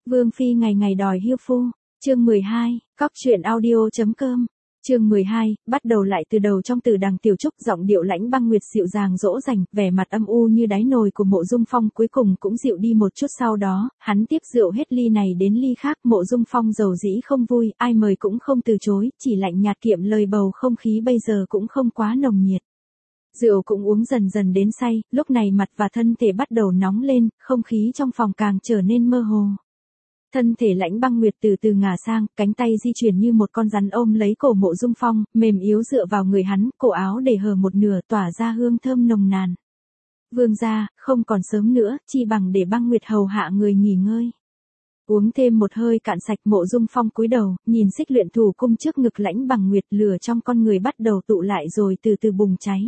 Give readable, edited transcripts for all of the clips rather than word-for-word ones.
Vương phi ngày ngày đòi hiêu phu. Chương 12, cóc truyện audio.com. Chương 12, bắt đầu lại từ đầu. Trong Từ Đằng Tiểu Trúc, giọng điệu Lãnh Băng Nguyệt dịu dàng dỗ dành, vẻ mặt âm u như đáy nồi của Mộ Dung Phong cuối cùng cũng dịu đi một chút. Sau đó, hắn tiếp rượu hết ly này đến ly khác. Mộ Dung Phong dầu dĩ không vui, ai mời cũng không từ chối, chỉ lạnh nhạt kiệm lời. Bầu không khí bây giờ cũng không quá nồng nhiệt. Rượu cũng uống dần dần đến say, lúc này mặt và thân thể bắt đầu nóng lên, không khí trong phòng càng trở nên mơ hồ. Thân thể Lãnh Băng Nguyệt từ từ ngả sang, cánh tay di chuyển như một con rắn ôm lấy cổ Mộ Dung Phong, mềm yếu dựa vào người hắn, cổ áo để hở một nửa tỏa ra hương thơm nồng nàn. Vương gia, không còn sớm nữa, chi bằng để Băng Nguyệt hầu hạ người nghỉ ngơi. Uống thêm một hơi cạn sạch, Mộ Dung Phong cúi đầu, nhìn xích luyện thủ cung trước ngực Lãnh Băng Nguyệt, lửa trong con người bắt đầu tụ lại rồi từ từ bùng cháy.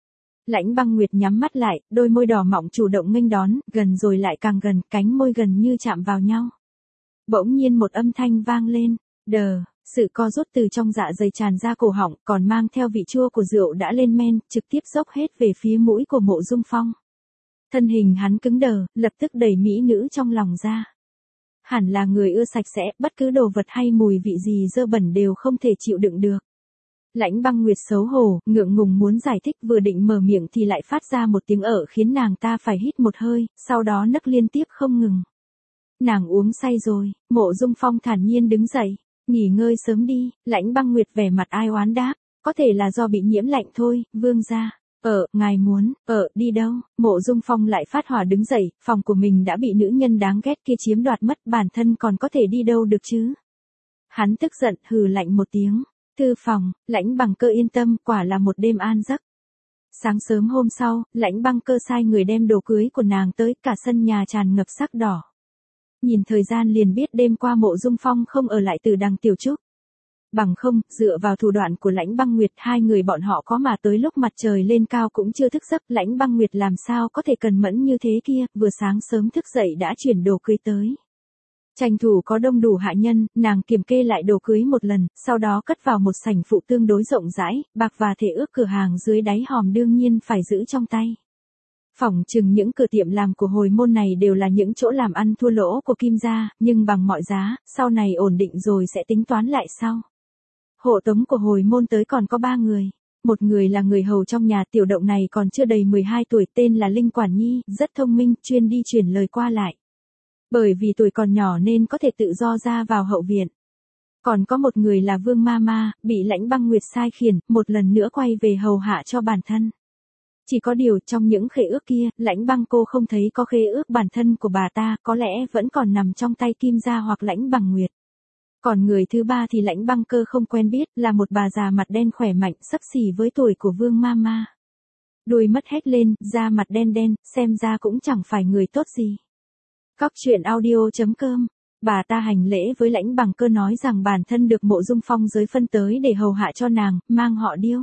Lãnh Băng Nguyệt nhắm mắt lại, đôi môi đỏ mọng chủ động nghênh đón, gần rồi lại càng gần, cánh môi gần như chạm vào nhau. Bỗng nhiên một âm thanh vang lên, đờ, sự co rút từ trong dạ dày tràn ra cổ họng, còn mang theo vị chua của rượu đã lên men, trực tiếp dốc hết về phía mũi của Mộ Dung Phong. Thân hình hắn cứng đờ, lập tức đẩy mỹ nữ trong lòng ra. Hẳn là người ưa sạch sẽ, bất cứ đồ vật hay mùi vị gì dơ bẩn đều không thể chịu đựng được. Lãnh Băng Nguyệt xấu hổ, ngượng ngùng muốn giải thích, vừa định mở miệng thì lại phát ra một tiếng ợ khiến nàng ta phải hít một hơi, sau đó nấc liên tiếp không ngừng. Nàng uống say rồi. Mộ Dung Phong thản nhiên đứng dậy, nghỉ ngơi sớm đi. Lãnh Băng Nguyệt vẻ mặt ai oán đáp, có thể là do bị nhiễm lạnh thôi, vương gia. Ngài muốn, đi đâu? Mộ Dung Phong lại phát hỏa đứng dậy, phòng của mình đã bị nữ nhân đáng ghét kia chiếm đoạt mất, bản thân còn có thể đi đâu được chứ? Hắn tức giận, hừ lạnh một tiếng. Thư phòng. Lãnh Bằng Cơ yên tâm, quả là một đêm an giấc. Sáng sớm hôm sau, Lãnh Băng Cơ sai người đem đồ cưới của nàng tới, cả sân nhà tràn ngập sắc đỏ. Nhìn thời gian liền biết đêm qua Mộ Dung Phong không ở lại Từ Đằng Tiểu Trúc. Bằng không, dựa vào thủ đoạn của Lãnh Băng Nguyệt, hai người bọn họ có mà tới lúc mặt trời lên cao cũng chưa thức giấc. Lãnh Băng Nguyệt làm sao có thể cần mẫn như thế kia, vừa sáng sớm thức dậy đã chuyển đồ cưới tới. Tranh thủ có đông đủ hạ nhân, nàng kiểm kê lại đồ cưới một lần, sau đó cất vào một sảnh phụ tương đối rộng rãi, bạc và thể ước cửa hàng dưới đáy hòm đương nhiên phải giữ trong tay. Phỏng chừng những cửa tiệm làm của hồi môn này đều là những chỗ làm ăn thua lỗ của Kim gia, nhưng bằng mọi giá, sau này ổn định rồi sẽ tính toán lại sau. Hộ tống của hồi môn tới còn có 3 người. Một người là người hầu trong nhà, tiểu động này còn chưa đầy 12 tuổi, tên là Linh Quản Nhi, rất thông minh, chuyên đi truyền lời qua lại. Bởi vì tuổi còn nhỏ nên có thể tự do ra vào hậu viện. Còn có một người là Vương Mama, bị Lãnh Băng Nguyệt sai khiển, một lần nữa quay về hầu hạ cho bản thân. Chỉ có điều trong những khế ước kia, Lãnh Băng cô không thấy có khế ước bản thân của bà ta, có lẽ vẫn còn nằm trong tay Kim gia hoặc Lãnh Bằng Nguyệt. Còn người thứ ba thì Lãnh Băng Cơ không quen biết, là một bà già mặt đen khỏe mạnh, xấp xỉ với tuổi của Vương Mama. Đuôi mắt hét lên, da mặt đen đen, xem ra cũng chẳng phải người tốt gì. Cóc truyện audio.com. Bà ta hành lễ với Lãnh Băng Cơ nói rằng bản thân được Mộ Dung Phong giới phân tới để hầu hạ cho nàng, mang họ Điêu.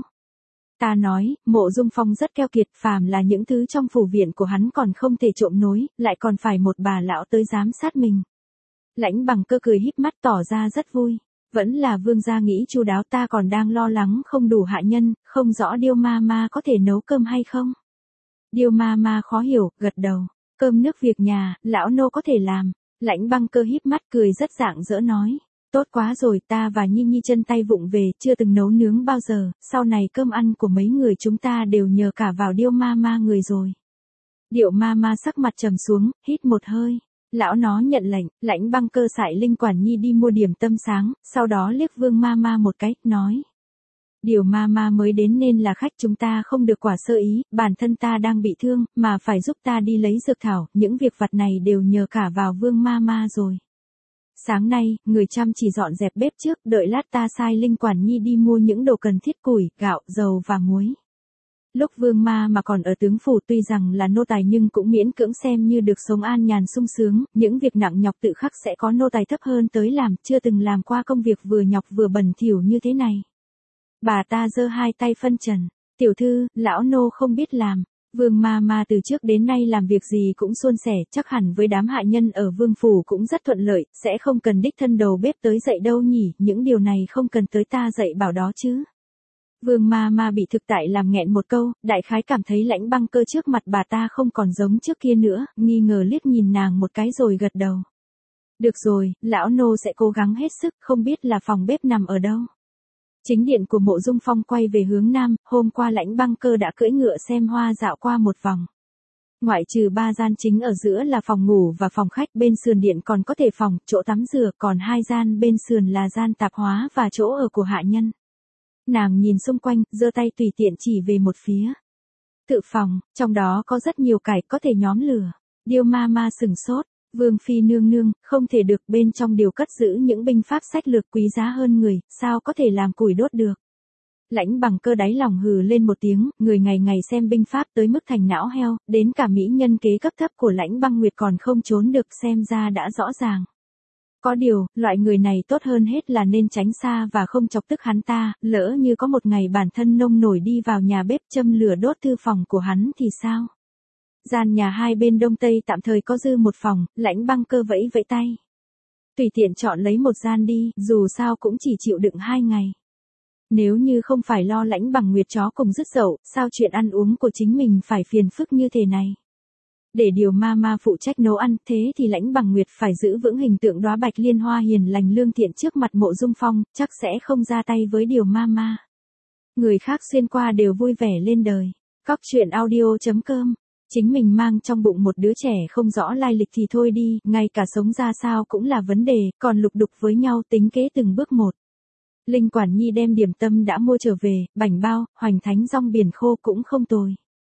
Ta nói, Mộ Dung Phong rất keo kiệt, phàm là những thứ trong phủ viện của hắn còn không thể trộm nối, lại còn phải một bà lão tới giám sát mình. Lãnh Băng Cơ cười híp mắt tỏ ra rất vui. Vẫn là vương gia nghĩ chu đáo, ta còn đang lo lắng không đủ hạ nhân, không rõ Điêu Mama có thể nấu cơm hay không. Điêu Mama khó hiểu, gật đầu. Cơm nước việc nhà, lão nô có thể làm. Lãnh Băng Cơ híp mắt cười rất rạng rỡ nói. Tốt quá rồi, ta và Nhi Nhi chân tay vụng về, chưa từng nấu nướng bao giờ, sau này cơm ăn của mấy người chúng ta đều nhờ cả vào Điêu Mama người rồi. Điệu Mama sắc mặt trầm xuống, hít một hơi. Lão nó nhận lệnh. Lãnh Băng Cơ sải Linh Quản Nhi đi mua điểm tâm sáng, sau đó liếc Vương Mama một cái, nói. Điều Mama mới đến nên là khách, chúng ta không được quả sơ ý, bản thân ta đang bị thương, mà phải giúp ta đi lấy dược thảo, những việc vặt này đều nhờ cả vào Vương Mama rồi. Sáng nay, người chăm chỉ dọn dẹp bếp trước, đợi lát ta sai Linh Quản Nhi đi mua những đồ cần thiết củi, gạo, dầu và muối. Lúc Vương mà còn ở tướng phủ tuy rằng là nô tài nhưng cũng miễn cưỡng xem như được sống an nhàn sung sướng, những việc nặng nhọc tự khắc sẽ có nô tài thấp hơn tới làm, chưa từng làm qua công việc vừa nhọc vừa bẩn thỉu như thế này. Bà ta giơ hai tay phân trần, tiểu thư, lão nô không biết làm. Vương Mama từ trước đến nay làm việc gì cũng suôn sẻ, chắc hẳn với đám hạ nhân ở vương phủ cũng rất thuận lợi, sẽ không cần đích thân đầu bếp tới dạy đâu nhỉ, những điều này không cần tới ta dạy bảo đó chứ. Vương Mama bị thực tại làm nghẹn một câu, đại khái cảm thấy Lãnh Băng Cơ trước mặt bà ta không còn giống trước kia nữa, nghi ngờ liếc nhìn nàng một cái rồi gật đầu. Được rồi, lão nô sẽ cố gắng hết sức, không biết là phòng bếp nằm ở đâu. Chính điện của Mộ Dung Phong quay về hướng nam, hôm qua Lãnh Băng Cơ đã cưỡi ngựa xem hoa dạo qua một vòng. Ngoại trừ 3 gian chính ở giữa là phòng ngủ và phòng khách, bên sườn điện còn có thể phòng, chỗ tắm rửa, còn 2 gian bên sườn là gian tạp hóa và chỗ ở của hạ nhân. Nàng nhìn xung quanh, giơ tay tùy tiện chỉ về một phía. Tự phòng, trong đó có rất nhiều cải có thể nhóm lửa. Điêu ma ma sừng sốt, Vương phi nương nương, không thể được, bên trong đều cất giữ những binh pháp sách lược quý giá hơn người, sao có thể làm củi đốt được. Lãnh Bằng Cơ đáy lòng hừ lên một tiếng, người ngày ngày xem binh pháp tới mức thành não heo, đến cả mỹ nhân kế cấp thấp của Lãnh Băng Nguyệt còn không trốn được, xem ra đã rõ ràng. Có điều, loại người này tốt hơn hết là nên tránh xa và không chọc tức hắn ta, lỡ như có một ngày bản thân nông nổi đi vào nhà bếp châm lửa đốt thư phòng của hắn thì sao? Gian nhà hai bên đông tây tạm thời có dư một phòng, Lãnh Băng Cơ vẫy vẫy tay. Tùy tiện chọn lấy một gian đi, dù sao cũng chỉ chịu đựng 2 ngày. Nếu như không phải lo Lãnh Bằng Nguyệt chó cùng dứt dậu, sao chuyện ăn uống của chính mình phải phiền phức như thế này? Để điều ma ma phụ trách nấu ăn, thế thì Lãnh Bằng Nguyệt phải giữ vững hình tượng đóa bạch liên hoa hiền lành lương thiện trước mặt Mộ Dung Phong, chắc sẽ không ra tay với điều ma ma. Người khác xuyên qua đều vui vẻ lên đời. Cóc truyện audio.com. Chính mình mang trong bụng một đứa trẻ không rõ lai lịch thì thôi đi, ngay cả sống ra sao cũng là vấn đề, còn lục đục với nhau tính kế từng bước một. Linh Quản Nhi đem điểm tâm đã mua trở về, bảnh bao, hoành thánh rong biển khô cũng không tồi.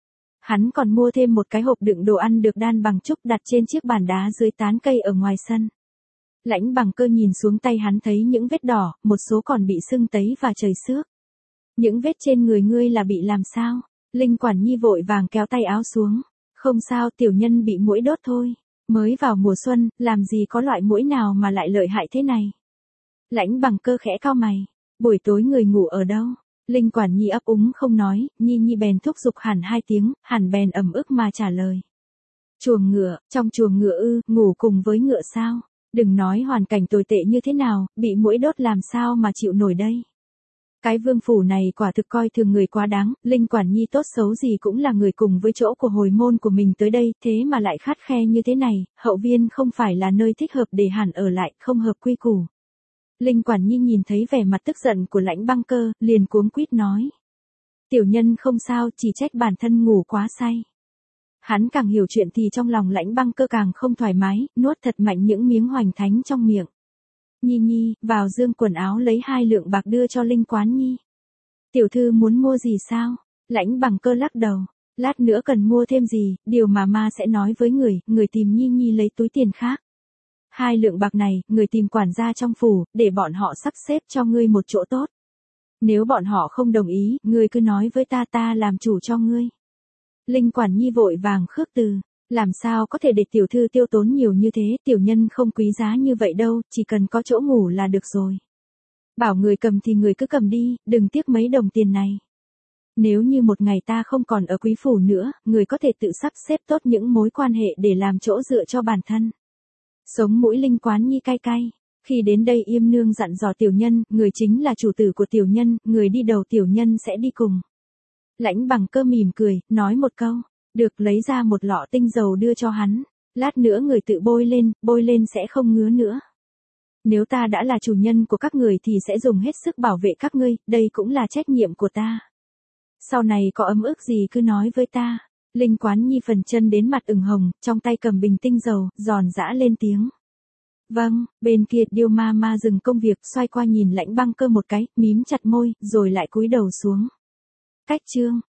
Hắn còn mua thêm một cái hộp đựng đồ ăn được đan bằng trúc đặt trên chiếc bàn đá dưới tán cây ở ngoài sân. Lãnh Bằng Cơ nhìn xuống tay hắn thấy những vết đỏ, một số còn bị sưng tấy và chảy xước. Những vết trên người ngươi là bị làm sao? Linh Quản Nhi vội vàng kéo tay áo xuống. Không sao, tiểu nhân bị muỗi đốt thôi. Mới vào mùa xuân, làm gì có loại muỗi nào mà lại lợi hại thế này. Lãnh Bằng Cơ khẽ cau mày. Buổi tối người ngủ ở đâu? Linh Quản Nhi ấp úng không nói, Nhi bèn thúc giục Hàn 2 tiếng, Hàn bèn ầm ức mà trả lời. Chuồng ngựa, trong chuồng ngựa ư, ngủ cùng với ngựa sao? Đừng nói hoàn cảnh tồi tệ như thế nào, bị muỗi đốt làm sao mà chịu nổi đây. Cái vương phủ này quả thực coi thường người quá đáng, Linh Quản Nhi tốt xấu gì cũng là người cùng với chỗ của hồi môn của mình tới đây, thế mà lại khắt khe như thế này, hậu viên không phải là nơi thích hợp để Hàn ở lại, không hợp quy củ. Linh Quản Nhi nhìn thấy vẻ mặt tức giận của Lãnh Băng Cơ, liền cuống quýt nói. Tiểu nhân không sao, chỉ trách bản thân ngủ quá say. Hắn càng hiểu chuyện thì trong lòng Lãnh Băng Cơ càng không thoải mái, nuốt thật mạnh những miếng hoành thánh trong miệng. Nhi, vào dương quần áo lấy 2 lượng bạc đưa cho Linh Quán Nhi. Tiểu thư muốn mua gì sao? Lãnh Bằng Cơ lắc đầu. Lát nữa cần mua thêm gì, điều mà ma sẽ nói với người tìm Nhi lấy túi tiền khác. 2 lượng bạc này, người tìm quản gia trong phủ, để bọn họ sắp xếp cho ngươi một chỗ tốt. Nếu bọn họ không đồng ý, ngươi cứ nói với ta làm chủ cho ngươi. Linh Quản Nhi vội vàng khước từ. Làm sao có thể để tiểu thư tiêu tốn nhiều như thế, tiểu nhân không quý giá như vậy đâu, chỉ cần có chỗ ngủ là được rồi. Bảo người cầm thì người cứ cầm đi, đừng tiếc mấy đồng tiền này. Nếu như một ngày ta không còn ở quý phủ nữa, người có thể tự sắp xếp tốt những mối quan hệ để làm chỗ dựa cho bản thân. Sống mũi Linh Quán Nhi cay cay. Khi đến đây Yêm nương dặn dò tiểu nhân, người chính là chủ tử của tiểu nhân, người đi đầu tiểu nhân sẽ đi cùng. Lãnh Bằng Cơ mỉm cười, nói một câu. Được, lấy ra một lọ tinh dầu đưa cho hắn. Lát nữa người tự bôi lên sẽ không ngứa nữa. Nếu ta đã là chủ nhân của các người thì sẽ dùng hết sức bảo vệ các ngươi, đây cũng là trách nhiệm của ta. Sau này có ấm ức gì cứ nói với ta. Linh Quán Nhi phần chân đến mặt ửng hồng, trong tay cầm bình tinh dầu, giòn giã lên tiếng. Vâng, bên kia Điêu ma ma dừng công việc, xoay qua nhìn Lãnh Băng Cơ một cái, mím chặt môi, rồi lại cúi đầu xuống. Cách chương.